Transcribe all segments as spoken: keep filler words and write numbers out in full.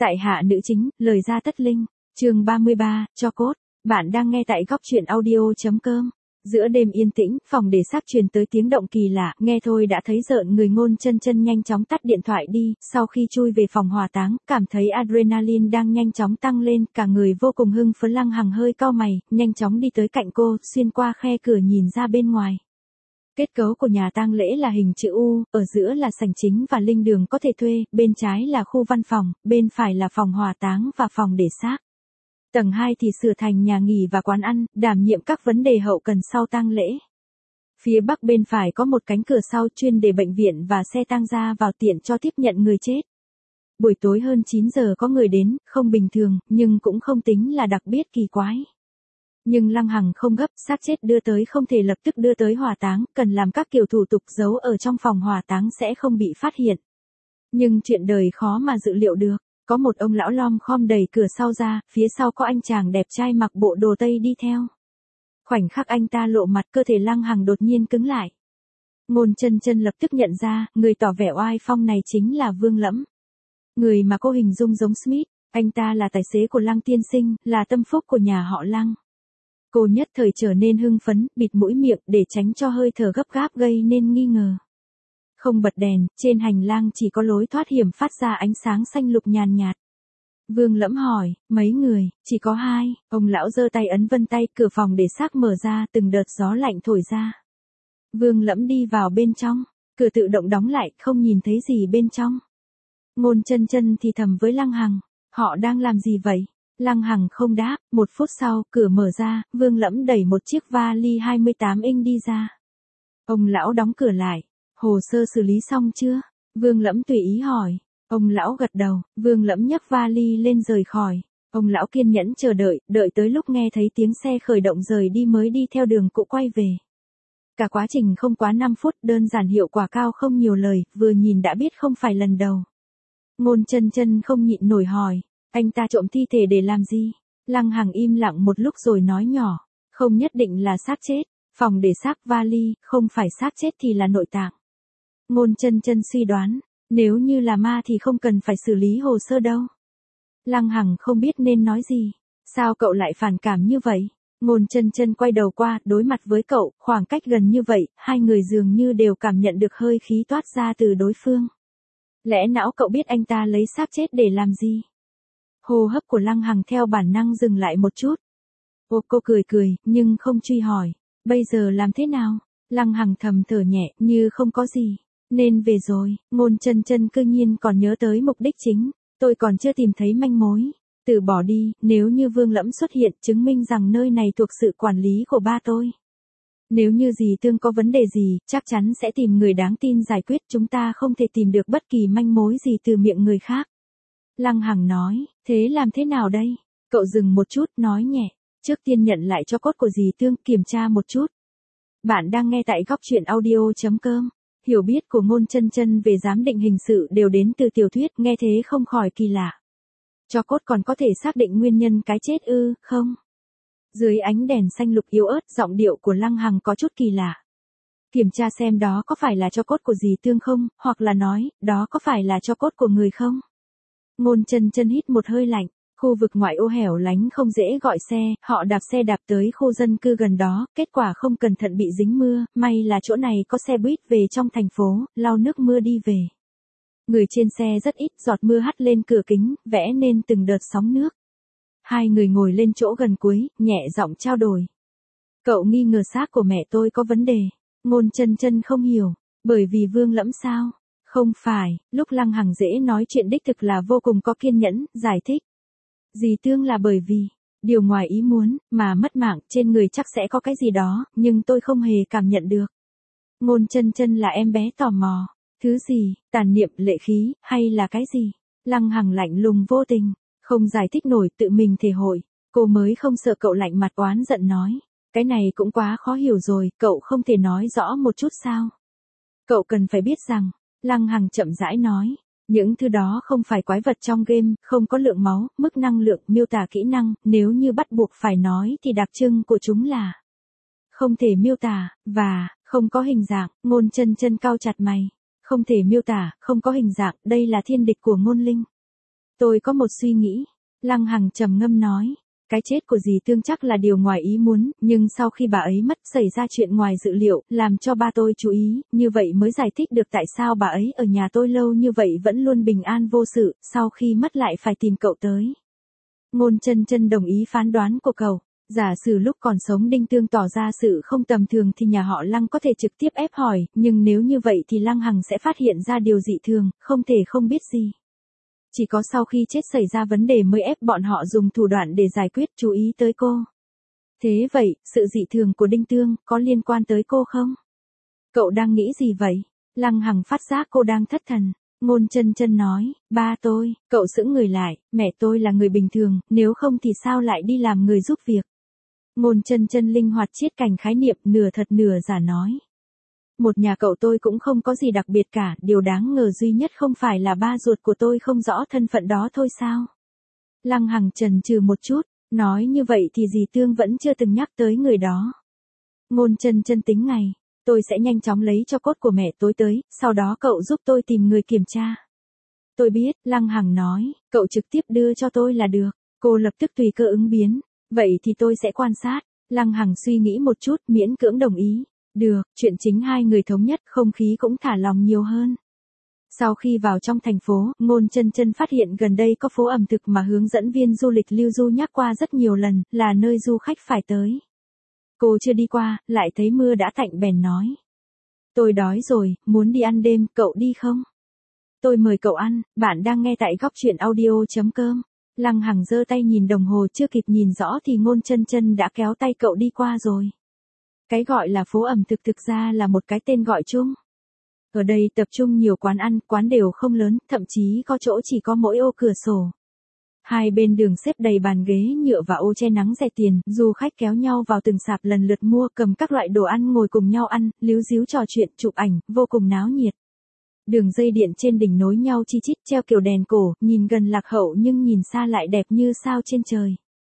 Tại hạ nữ chính, lời ra tất linh, chương ba mươi ba, cho cốt. Bạn đang nghe tại góc truyện audio.com. Giữa đêm yên tĩnh, phòng để xác truyền tới tiếng động kỳ lạ, nghe thôi đã thấy rợn người. Ngôn Chân Chân nhanh chóng tắt điện thoại đi, sau khi chui về phòng hỏa táng, cảm thấy adrenaline đang nhanh chóng tăng lên, cả người vô cùng hưng phấn. Lăng Hằng hơi cau mày, nhanh chóng đi tới cạnh cô, xuyên qua khe cửa nhìn ra bên ngoài. Kết cấu của nhà tang lễ là hình chữ U, ở giữa là sảnh chính và linh đường có thể thuê, bên trái là khu văn phòng, bên phải là phòng hỏa táng và phòng để xác. Tầng hai thì sửa thành nhà nghỉ và quán ăn, đảm nhiệm các vấn đề hậu cần sau tang lễ. Phía bắc bên phải có một cánh cửa sau chuyên để bệnh viện và xe tang ra vào tiện cho tiếp nhận người chết. Buổi tối hơn chín giờ có người đến, không bình thường, nhưng cũng không tính là đặc biệt kỳ quái. Nhưng Lăng Hằng không gấp, xác chết đưa tới không thể lập tức đưa tới hỏa táng, cần làm các kiểu thủ tục giấu ở trong phòng hỏa táng sẽ không bị phát hiện. Nhưng chuyện đời khó mà dự liệu được, có một ông lão lom khom đẩy cửa sau ra, phía sau có anh chàng đẹp trai mặc bộ đồ tây đi theo. Khoảnh khắc anh ta lộ mặt, cơ thể Lăng Hằng đột nhiên cứng lại. Ngôn Chân Chân lập tức nhận ra, người tỏ vẻ oai phong này chính là Vương Lẫm. Người mà cô hình dung giống Smith, anh ta là tài xế của Lăng tiên sinh, là tâm phúc của nhà họ Lăng. Cô nhất thời trở nên hưng phấn, bịt mũi miệng để tránh cho hơi thở gấp gáp gây nên nghi ngờ. Không bật đèn, trên hành lang chỉ có lối thoát hiểm phát ra ánh sáng xanh lục nhàn nhạt. Vương Lẫm hỏi, mấy người, chỉ có hai, ông lão giơ tay ấn vân tay, cửa phòng để xác mở ra, từng đợt gió lạnh thổi ra. Vương Lẫm đi vào bên trong, cửa tự động đóng lại, không nhìn thấy gì bên trong. Ngôn Chân Chân thì thầm với Lăng Hằng, họ đang làm gì vậy? Lăng Hằng không đáp, một phút sau, cửa mở ra, Vương Lẫm đẩy một chiếc vali hai mươi tám inch đi ra. Ông lão đóng cửa lại, hồ sơ xử lý xong chưa? Vương Lẫm tùy ý hỏi. Ông lão gật đầu, Vương Lẫm nhấc vali lên rời khỏi. Ông lão kiên nhẫn chờ đợi, đợi tới lúc nghe thấy tiếng xe khởi động rời đi mới đi theo đường cũ quay về. Cả quá trình không quá năm phút, đơn giản hiệu quả cao không nhiều lời, vừa nhìn đã biết không phải lần đầu. Ngôn Chân Chân không nhịn nổi hỏi, anh ta trộm thi thể để làm gì? Lăng Hằng im lặng một lúc rồi nói nhỏ, không nhất định là xác chết, phòng để xác vali, không phải xác chết thì là nội tạng. Ngôn Chân Chân suy đoán, nếu như là ma thì không cần phải xử lý hồ sơ đâu. Lăng Hằng không biết nên nói gì, sao cậu lại phản cảm như vậy? Ngôn Chân Chân quay đầu qua, đối mặt với cậu, khoảng cách gần như vậy, hai người dường như đều cảm nhận được hơi khí toát ra từ đối phương. Lẽ não cậu biết anh ta lấy xác chết để làm gì? Hô hấp của Lăng Hằng theo bản năng dừng lại một chút. Ô, cô cười cười, nhưng không truy hỏi. Bây giờ làm thế nào? Lăng Hằng thầm thở nhẹ, như không có gì. Nên về rồi. Ngôn Chân Chân cư nhiên còn nhớ tới mục đích chính. Tôi còn chưa tìm thấy manh mối. Từ bỏ đi, nếu như Vương Lẫm xuất hiện chứng minh rằng nơi này thuộc sự quản lý của ba tôi. Nếu như dì Tương có vấn đề gì, chắc chắn sẽ tìm người đáng tin giải quyết. Chúng ta không thể tìm được bất kỳ manh mối gì từ miệng người khác. Lăng Hằng nói, thế làm thế nào đây? Cậu dừng một chút, nói nhẹ, trước tiên nhận lại cho cốt của dì Tương, kiểm tra một chút. Bạn đang nghe tại góc truyện audio.com. Hiểu biết của Ngôn Chân Chân về giám định hình sự đều đến từ tiểu thuyết, nghe thế không khỏi kỳ lạ. Cho cốt còn có thể xác định nguyên nhân cái chết ư, không? Dưới ánh đèn xanh lục yếu ớt, giọng điệu của Lăng Hằng có chút kỳ lạ. Kiểm tra xem đó có phải là cho cốt của dì Tương không, hoặc là nói, đó có phải là cho cốt của người không? Ngôn Chân Chân hít một hơi lạnh, khu vực ngoại ô hẻo lánh không dễ gọi xe, họ đạp xe đạp tới khu dân cư gần đó, kết quả không cẩn thận bị dính mưa, may là chỗ này có xe buýt về trong thành phố, lau nước mưa đi về. Người trên xe rất ít, giọt mưa hắt lên cửa kính, vẽ nên từng đợt sóng nước. Hai người ngồi lên chỗ gần cuối, nhẹ giọng trao đổi. Cậu nghi ngờ xác của mẹ tôi có vấn đề. Ngôn Chân Chân không hiểu, bởi vì Vương Lẫm sao? Không phải, lúc Lăng Hằng dễ nói chuyện đích thực là vô cùng có kiên nhẫn, giải thích. Dì Tương là bởi vì, điều ngoài ý muốn, mà mất mạng, trên người chắc sẽ có cái gì đó, nhưng tôi không hề cảm nhận được. Ngôn Chân Chân là em bé tò mò, thứ gì, tàn niệm, lệ khí, hay là cái gì? Lăng Hằng lạnh lùng vô tình, không giải thích nổi, tự mình thể hội, cô mới không sợ cậu lạnh mặt oán giận nói. Cái này cũng quá khó hiểu rồi, cậu không thể nói rõ một chút sao? Cậu cần phải biết rằng, Lăng Hằng chậm rãi nói, những thứ đó không phải quái vật trong game, không có lượng máu, mức năng lượng, miêu tả kỹ năng, nếu như bắt buộc phải nói thì đặc trưng của chúng là không thể miêu tả, và không có hình dạng. Ngôn Chân Chân cau chặt mày, không thể miêu tả, không có hình dạng, đây là thiên địch của ngôn linh. Tôi có một suy nghĩ. Lăng Hằng trầm ngâm nói. Cái chết của dì Tương chắc là điều ngoài ý muốn, nhưng sau khi bà ấy mất xảy ra chuyện ngoài dự liệu, làm cho ba tôi chú ý, như vậy mới giải thích được tại sao bà ấy ở nhà tôi lâu như vậy vẫn luôn bình an vô sự, sau khi mất lại phải tìm cậu tới. Ngôn Chân Chân đồng ý phán đoán của cậu. Giả sử lúc còn sống Đinh Tương tỏ ra sự không tầm thường thì nhà họ Lăng có thể trực tiếp ép hỏi, nhưng nếu như vậy thì Lăng Hằng sẽ phát hiện ra điều dị thường, không thể không biết gì. Chỉ có sau khi chết xảy ra vấn đề mới ép bọn họ dùng thủ đoạn để giải quyết, chú ý tới cô. Thế vậy, sự dị thường của Đinh Tương có liên quan tới cô không? Cậu đang nghĩ gì vậy? Lăng Hằng phát giác cô đang thất thần. Ngôn Chân Chân nói, ba tôi, cậu sững người lại, mẹ tôi là người bình thường, nếu không thì sao lại đi làm người giúp việc. Ngôn Chân Chân linh hoạt chiết cảnh khái niệm, nửa thật nửa giả nói. Một nhà cậu tôi cũng không có gì đặc biệt cả, điều đáng ngờ duy nhất không phải là ba ruột của tôi không rõ thân phận đó thôi sao? Lăng Hằng chần chừ một chút, nói như vậy thì dì Tương vẫn chưa từng nhắc tới người đó. Ngôn Chân Chân tính ngày, tôi sẽ nhanh chóng lấy cho cốt của mẹ tôi tới, sau đó cậu giúp tôi tìm người kiểm tra. Tôi biết, Lăng Hằng nói, cậu trực tiếp đưa cho tôi là được. Cô lập tức tùy cơ ứng biến. Vậy thì tôi sẽ quan sát. Lăng Hằng suy nghĩ một chút, miễn cưỡng đồng ý. Được, chuyện chính hai người thống nhất, không khí cũng thả lòng nhiều hơn. Sau khi vào trong thành phố, Ngôn Chân Chân phát hiện gần đây có phố ẩm thực mà hướng dẫn viên du lịch Lưu Du nhắc qua rất nhiều lần, là nơi du khách phải tới. Cô chưa đi qua, lại thấy mưa đã tạnh bèn nói. Tôi đói rồi, muốn đi ăn đêm, cậu đi không? Tôi mời cậu ăn, bạn đang nghe tại góc truyện audio chấm com. Lăng Hằng giơ tay nhìn đồng hồ, chưa kịp nhìn rõ thì Ngôn Chân Chân đã kéo tay cậu đi qua rồi. Cái gọi là phố ẩm thực thực ra là một cái tên gọi chung. Ở đây tập trung nhiều quán ăn, quán đều không lớn, thậm chí có chỗ chỉ có mỗi ô cửa sổ. Hai bên đường xếp đầy bàn ghế nhựa và ô che nắng rẻ tiền, du khách kéo nhau vào từng sạp lần lượt mua, cầm các loại đồ ăn ngồi cùng nhau ăn, líu díu trò chuyện, chụp ảnh, vô cùng náo nhiệt. Đường dây điện trên đỉnh nối nhau chi chít, treo kiểu đèn cổ, nhìn gần lạc hậu nhưng nhìn xa lại đẹp như sao trên trời.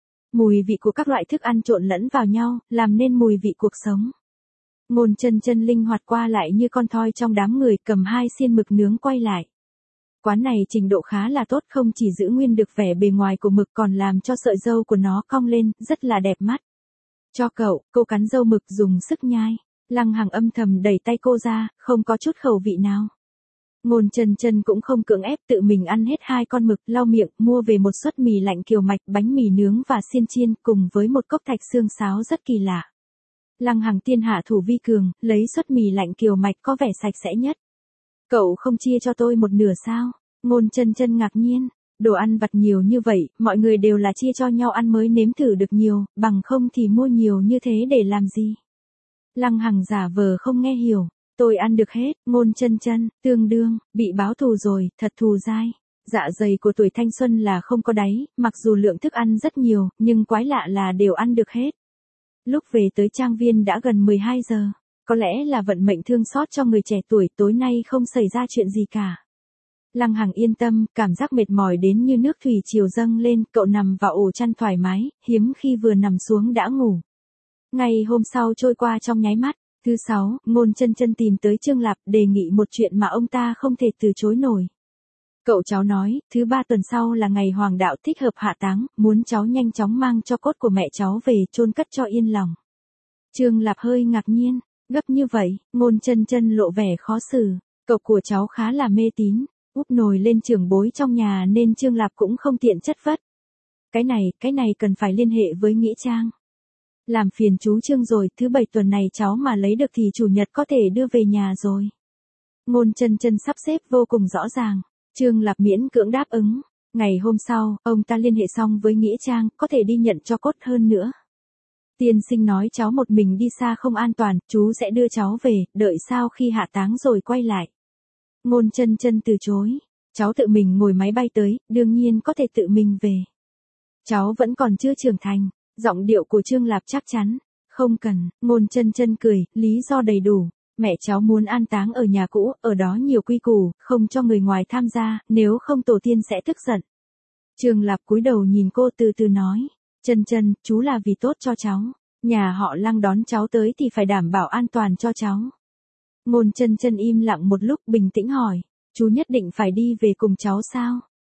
Mùi vị của các loại thức ăn trộn lẫn vào nhau, làm nên mùi vị cuộc sống. Ngôn Chân Chân linh hoạt qua lại như con thoi trong đám người, cầm hai xiên mực nướng quay lại. Quán này trình độ khá là tốt, không chỉ giữ nguyên được vẻ bề ngoài của mực còn làm cho sợi râu của nó cong lên, rất là đẹp mắt. Cho cậu, cô cắn râu mực dùng sức nhai. Lăng Hằng âm thầm đẩy tay cô ra, không có chút khẩu vị nào. Ngôn Chân Chân cũng không cưỡng ép, tự mình ăn hết hai con mực, lau miệng, mua về một suất mì lạnh kiều mạch, bánh mì nướng và xiên chiên, cùng với một cốc thạch xương sáo rất kỳ lạ. Lăng Hằng tiên hạ thủ vi cường, lấy suất mì lạnh kiều mạch có vẻ sạch sẽ nhất. Cậu không chia cho tôi một nửa sao? Ngôn Chân Chân ngạc nhiên. Đồ ăn vặt nhiều như vậy, mọi người đều là chia cho nhau ăn mới nếm thử được nhiều, bằng không thì mua nhiều như thế để làm gì? Lăng Hằng giả vờ không nghe hiểu. Tôi ăn được hết. Ngôn Chân Chân, tương đương, bị báo thù rồi, thật thù dai. Dạ dày của tuổi thanh xuân là không có đáy, mặc dù lượng thức ăn rất nhiều, nhưng quái lạ là đều ăn được hết. Lúc về tới trang viên đã gần mười hai giờ. Có lẽ là vận mệnh thương xót cho người trẻ tuổi, tối nay không xảy ra chuyện gì cả. Lăng Hằng yên tâm, cảm giác mệt mỏi đến như nước thủy triều dâng lên, cậu nằm vào ổ chăn thoải mái, hiếm khi vừa nằm xuống đã ngủ. Ngày hôm sau trôi qua trong nháy mắt. Thứ sáu, Ngôn Chân Chân tìm tới Trương Lạp, đề nghị một chuyện mà ông ta không thể từ chối nổi. Cậu cháu nói, thứ ba tuần sau là ngày hoàng đạo thích hợp hạ táng, muốn cháu nhanh chóng mang cho cốt của mẹ cháu về chôn cất cho yên lòng. Trương Lạp hơi ngạc nhiên, gấp như vậy, Ngôn Chân Chân lộ vẻ khó xử, cậu của cháu khá là mê tín, úp nổi lên trưởng bối trong nhà nên Trương Lạp cũng không tiện chất vấn. Cái này, cái này cần phải liên hệ với Nghĩa Trang. Làm phiền chú Trương rồi, thứ bảy tuần này cháu mà lấy được thì chủ nhật có thể đưa về nhà rồi. Ngôn Chân Chân sắp xếp vô cùng rõ ràng. Trương Lạp miễn cưỡng đáp ứng. Ngày hôm sau, ông ta liên hệ xong với Nghĩa Trang, có thể đi nhận cho cốt hơn nữa. Tiên sinh nói cháu một mình đi xa không an toàn, chú sẽ đưa cháu về, đợi sau khi hạ táng rồi quay lại. Ngôn Chân Chân từ chối. Cháu tự mình ngồi máy bay tới, đương nhiên có thể tự mình về. Cháu vẫn còn chưa trưởng thành. Giọng điệu của Trương Lạp chắc chắn. Không cần. Ngôn Chân Chân cười, lý do đầy đủ. Mẹ cháu muốn an táng ở nhà cũ, ở đó nhiều quy củ, không cho người ngoài tham gia, nếu không tổ tiên sẽ tức giận. Trương Lạp cúi đầu nhìn cô từ từ nói. Chân Chân, chú là vì tốt cho cháu. Nhà họ Lăng đón cháu tới thì phải đảm bảo an toàn cho cháu. Ngôn Chân Chân im lặng một lúc, bình tĩnh hỏi. Chú nhất định phải đi về cùng cháu sao?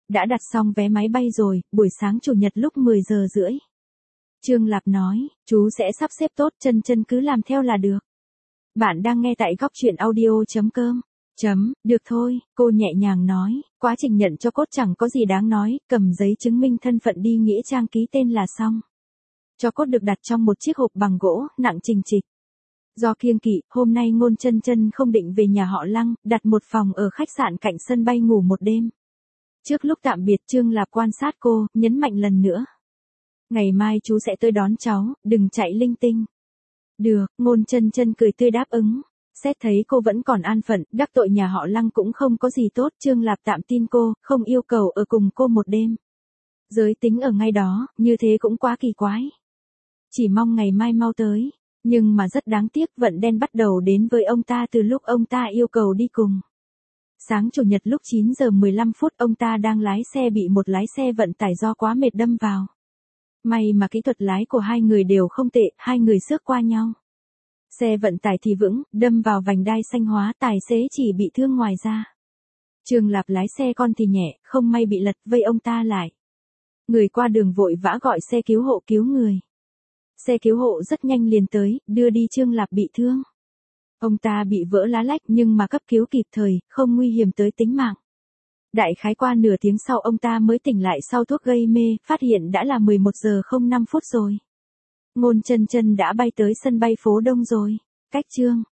Đã đặt xong vé máy bay rồi, buổi sáng chủ nhật lúc mười giờ rưỡi. Trương Lạp nói, chú sẽ sắp xếp tốt, chân chân cứ làm theo là được. Bạn đang nghe tại góc truyện audio chấm com. Chấm, được thôi, cô nhẹ nhàng nói, quá trình nhận cho cốt chẳng có gì đáng nói, cầm giấy chứng minh thân phận đi nghĩa trang ký tên là xong. Cho cốt được đặt trong một chiếc hộp bằng gỗ, nặng trình trịch. Do kiêng kỵ, hôm nay Ngôn Chân Chân không định về nhà họ Lăng, đặt một phòng ở khách sạn cạnh sân bay ngủ một đêm. Trước lúc tạm biệt, Trương Lạp quan sát cô, nhấn mạnh lần nữa. Ngày mai chú sẽ tới đón cháu, đừng chạy linh tinh. Được, Ngôn Chân Chân cười tươi đáp ứng. Xét thấy cô vẫn còn an phận, đắc tội nhà họ Lăng cũng không có gì tốt, Trương Lạp tạm tin cô, không yêu cầu ở cùng cô một đêm. Giới tính ở ngay đó, như thế cũng quá kỳ quái. Chỉ mong ngày mai mau tới, nhưng mà rất đáng tiếc, vận đen bắt đầu đến với ông ta từ lúc ông ta yêu cầu đi cùng. Sáng chủ nhật lúc chín giờ mười lăm phút, ông ta đang lái xe bị một lái xe vận tải do quá mệt đâm vào. May mà kỹ thuật lái của hai người đều không tệ, hai người xước qua nhau. Xe vận tải thì vững, đâm vào vành đai xanh hóa, tài xế chỉ bị thương ngoài da. Trương Lạp lái xe con thì nhẹ, không may bị lật, vây ông ta lại. Người qua đường vội vã gọi xe cứu hộ cứu người. Xe cứu hộ rất nhanh liền tới, đưa đi Trương Lạp bị thương. Ông ta bị vỡ lá lách nhưng mà cấp cứu kịp thời, không nguy hiểm tới tính mạng. Đại khái qua nửa tiếng sau ông ta mới tỉnh lại sau thuốc gây mê, phát hiện đã là mười một giờ không năm phút rồi. Ngôn Chân Chân đã bay tới sân bay phố Đông rồi. Cách Trương